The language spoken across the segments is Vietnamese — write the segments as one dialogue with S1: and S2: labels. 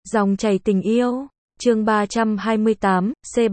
S1: Dòng chảy tình yêu, chương 328,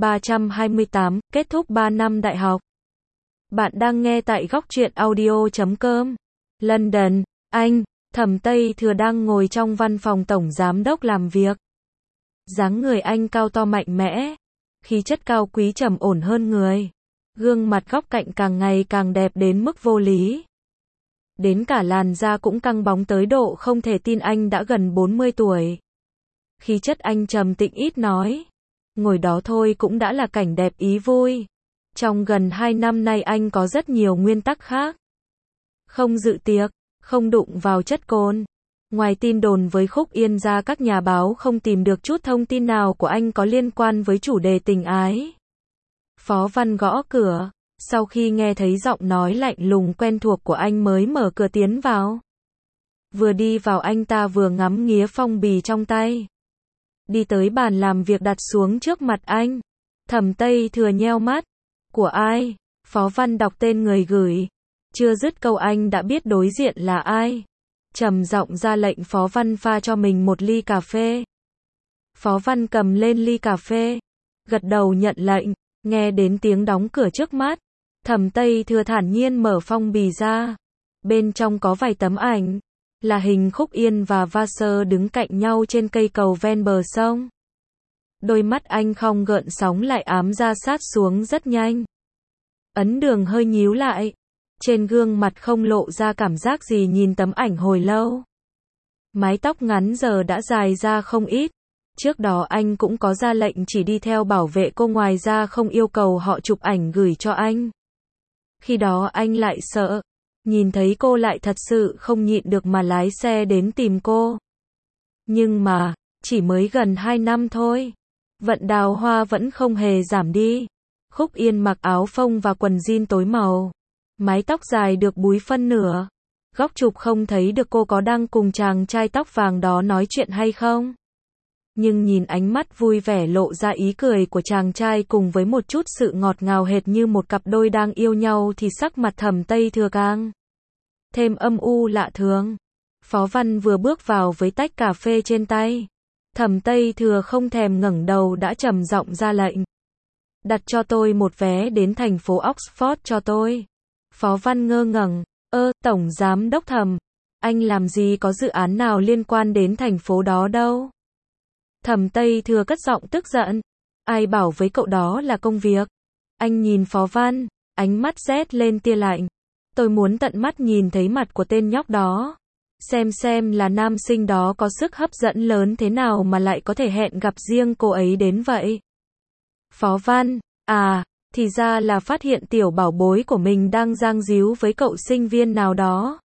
S1: C328, kết thúc 3 năm đại học. Bạn đang nghe tại góc truyện audio.com. London, Anh, Thẩm Tây Thừa đang ngồi trong văn phòng tổng giám đốc làm việc. Dáng người anh cao to mạnh mẽ, khí chất cao quý trầm ổn hơn người. Gương mặt góc cạnh càng ngày càng đẹp đến mức vô lý. Đến cả làn da cũng căng bóng tới độ không thể tin anh đã gần 40 tuổi. Khí chất anh trầm tĩnh ít nói. Ngồi đó thôi cũng đã là cảnh đẹp ý vui. Trong gần 2 năm nay anh có rất nhiều nguyên tắc khác. Không dự tiệc, không đụng vào chất cồn. Ngoài tin đồn với Khúc Yên ra, các nhà báo không tìm được chút thông tin nào của anh có liên quan với chủ đề tình ái. Phó Văn gõ cửa, sau khi nghe thấy giọng nói lạnh lùng quen thuộc của anh mới mở cửa tiến vào. Vừa đi vào anh ta vừa ngắm nghía phong bì trong tay. Đi tới bàn làm việc đặt xuống trước mặt anh. Thẩm Tây Thừa nheo mắt. Của ai? Phó Văn đọc tên người gửi. Chưa dứt câu anh đã biết đối diện là ai. Trầm giọng ra lệnh Phó Văn pha cho mình một ly cà phê. Phó Văn cầm lên ly cà phê, gật đầu nhận lệnh. Nghe đến tiếng đóng cửa trước mắt, Thẩm Tây Thừa thản nhiên mở phong bì ra. Bên trong có vài tấm ảnh, là hình Khúc Yên và Vaser đứng cạnh nhau trên cây cầu ven bờ sông. Đôi mắt anh không gợn sóng lại ám ra sát xuống rất nhanh. Ấn Đường hơi nhíu lại, trên gương mặt không lộ ra cảm giác gì nhìn tấm ảnh hồi lâu. Mái tóc ngắn giờ đã dài ra không ít. Trước đó anh cũng có ra lệnh chỉ đi theo bảo vệ cô, ngoài ra không yêu cầu họ chụp ảnh gửi cho anh. Khi đó anh lại sợ, nhìn thấy cô lại thật sự không nhịn được mà lái xe đến tìm cô. Nhưng mà, chỉ mới gần 2 năm thôi. Vận Đào Hoa vẫn không hề giảm đi. Khúc Yên mặc áo phông và quần jean tối màu. Mái tóc dài được búi phân nửa. Góc chụp không thấy được cô có đang cùng chàng trai tóc vàng đó nói chuyện hay không. Nhưng nhìn ánh mắt vui vẻ lộ ra ý cười của chàng trai cùng với một chút sự ngọt ngào hệt như một cặp đôi đang yêu nhau thì sắc mặt Thẩm Tây Thừa càng thêm âm u lạ thường. Phó Văn vừa bước vào với tách cà phê trên tay. Thẩm Tây Thừa không thèm ngẩng đầu đã trầm giọng ra lệnh. Đặt cho tôi một vé đến thành phố Oxford cho tôi. Phó Văn ngơ ngẩn. Tổng giám đốc Thẩm, anh làm gì có dự án nào liên quan đến thành phố đó đâu. Thẩm Tây Thừa cất giọng tức giận. Ai bảo với cậu đó là công việc. Anh nhìn Phó Văn, ánh mắt rét lên tia lạnh. Tôi muốn tận mắt nhìn thấy mặt của tên nhóc đó. Xem là nam sinh đó có sức hấp dẫn lớn thế nào mà lại có thể hẹn gặp riêng cô ấy đến vậy. Phó Văn, thì ra là phát hiện tiểu bảo bối của mình đang giang díu với cậu sinh viên nào đó.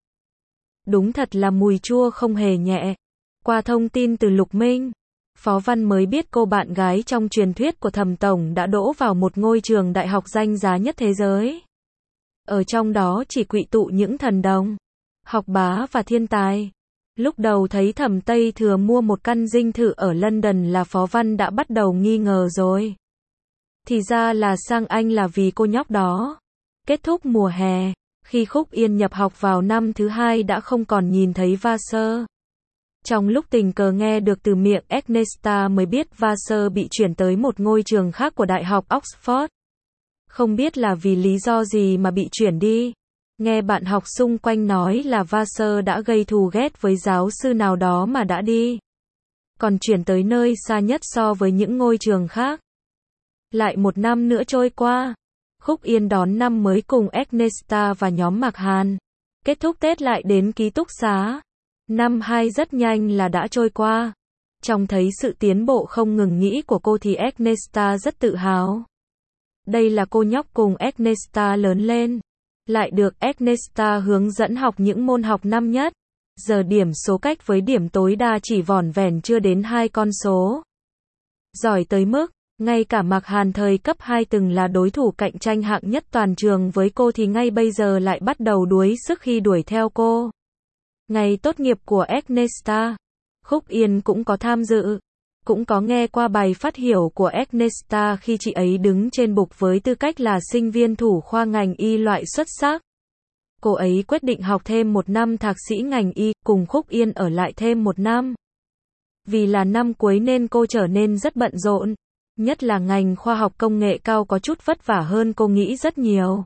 S1: Đúng thật là mùi chua không hề nhẹ. Qua thông tin từ Lục Minh, Phó Văn mới biết cô bạn gái trong truyền thuyết của Thẩm tổng đã đỗ vào một ngôi trường đại học danh giá nhất thế giới. Ở trong đó chỉ quỵ tụ những thần đồng, học bá và thiên tài. Lúc đầu thấy Thẩm Tây Thừa mua một căn dinh thự ở London là Phó Văn đã bắt đầu nghi ngờ rồi. Thì ra là sang Anh là vì cô nhóc đó. Kết thúc mùa hè, khi Khúc Yên nhập học vào năm thứ 2 đã không còn nhìn thấy Vaser. Trong lúc tình cờ nghe được từ miệng Agnesta mới biết Vaser bị chuyển tới một ngôi trường khác của Đại học Oxford. Không biết là vì lý do gì mà bị chuyển đi. Nghe bạn học xung quanh nói là Vaser đã gây thù ghét với giáo sư nào đó mà đã đi. Còn chuyển tới nơi xa nhất so với những ngôi trường khác. Lại 1 năm nữa trôi qua. Khúc Yên đón năm mới cùng Agnesta và nhóm Mạc Hàn. Kết thúc Tết lại đến ký túc xá. Năm 2 rất nhanh là đã trôi qua. Trông thấy sự tiến bộ không ngừng nghỉ của cô thì Agnesta rất tự hào. Đây là cô nhóc cùng Agnesta lớn lên. Lại được Agnesta hướng dẫn học những môn học năm nhất. Giờ điểm số cách với điểm tối đa chỉ vỏn vẹn chưa đến 2 con số. Giỏi tới mức, ngay cả Mạc Hàn thời cấp 2 từng là đối thủ cạnh tranh hạng nhất toàn trường với cô thì ngay bây giờ lại bắt đầu đuối sức khi đuổi theo cô. Ngày tốt nghiệp của Agnesta, Khúc Yên cũng có tham dự, cũng có nghe qua bài phát biểu của Agnesta khi chị ấy đứng trên bục với tư cách là sinh viên thủ khoa ngành y loại xuất sắc. Cô ấy quyết định học thêm 1 năm thạc sĩ ngành y, cùng Khúc Yên ở lại thêm 1 năm. Vì là năm cuối nên cô trở nên rất bận rộn. Nhất là ngành khoa học công nghệ cao có chút vất vả hơn cô nghĩ rất nhiều.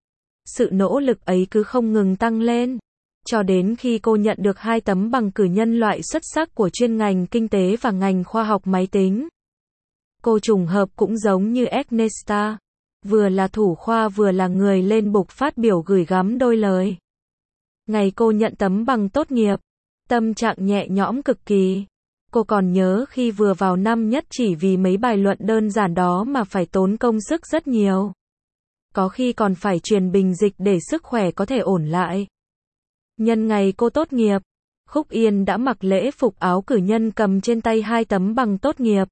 S1: Sự nỗ lực ấy cứ không ngừng tăng lên. Cho đến khi cô nhận được 2 tấm bằng cử nhân loại xuất sắc của chuyên ngành kinh tế và ngành khoa học máy tính. Cô trùng hợp cũng giống như Agnesta. Vừa là thủ khoa vừa là người lên bục phát biểu gửi gắm đôi lời. Ngày cô nhận tấm bằng tốt nghiệp, tâm trạng nhẹ nhõm cực kỳ. Cô còn nhớ khi vừa vào năm nhất chỉ vì mấy bài luận đơn giản đó mà phải tốn công sức rất nhiều. Có khi còn phải truyền bình dịch để sức khỏe có thể ổn lại. Nhân ngày cô tốt nghiệp, Khúc Yên đã mặc lễ phục áo cử nhân cầm trên tay 2 tấm bằng tốt nghiệp.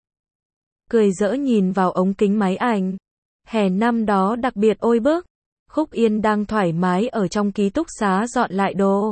S1: Cười giỡn nhìn vào ống kính máy ảnh. Hè năm đó đặc biệt oi bức. Khúc Yên đang thoải mái ở trong ký túc xá dọn lại đồ.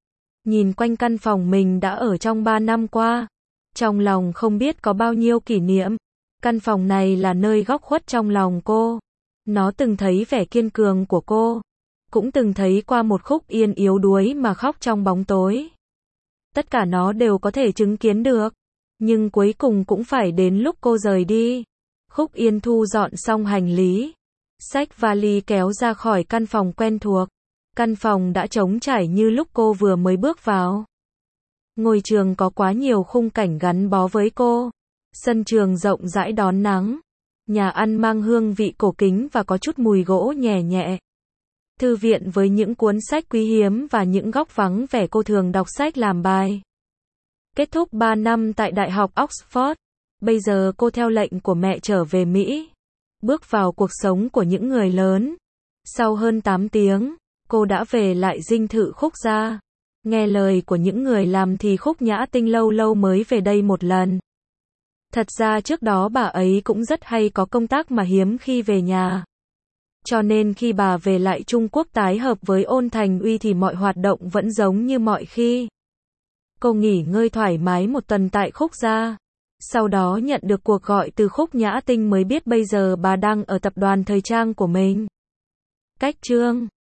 S1: Nhìn quanh căn phòng mình đã ở trong 3 năm qua. Trong lòng không biết có bao nhiêu kỷ niệm. Căn phòng này là nơi góc khuất trong lòng cô. Nó từng thấy vẻ kiên cường của cô. Cũng từng thấy qua một Khúc Yên yếu đuối mà khóc trong bóng tối. Tất cả nó đều có thể chứng kiến được. Nhưng cuối cùng cũng phải đến lúc cô rời đi. Khúc Yên thu dọn xong hành lý. Xách vali kéo ra khỏi căn phòng quen thuộc. Căn phòng đã trống trải như lúc cô vừa mới bước vào. Ngôi trường có quá nhiều khung cảnh gắn bó với cô. Sân trường rộng rãi đón nắng. Nhà ăn mang hương vị cổ kính và có chút mùi gỗ nhẹ nhẹ. Thư viện với những cuốn sách quý hiếm và những góc vắng vẻ cô thường đọc sách làm bài. Kết thúc 3 năm tại Đại học Oxford. Bây giờ cô theo lệnh của mẹ trở về Mỹ. Bước vào cuộc sống của những người lớn. Sau hơn 8 tiếng, cô đã về lại dinh thự Khúc gia. Nghe lời của những người làm thì Khúc Nhã Tinh lâu lâu mới về đây một lần. Thật ra trước đó bà ấy cũng rất hay có công tác mà hiếm khi về nhà. Cho nên khi bà về lại Trung Quốc tái hợp với Ôn Thành Uy thì mọi hoạt động vẫn giống như mọi khi. Cô nghỉ ngơi thoải mái một tuần tại Khúc gia. Sau đó nhận được cuộc gọi từ Khúc Nhã Tinh mới biết bây giờ bà đang ở tập đoàn thời trang của mình. Cách chương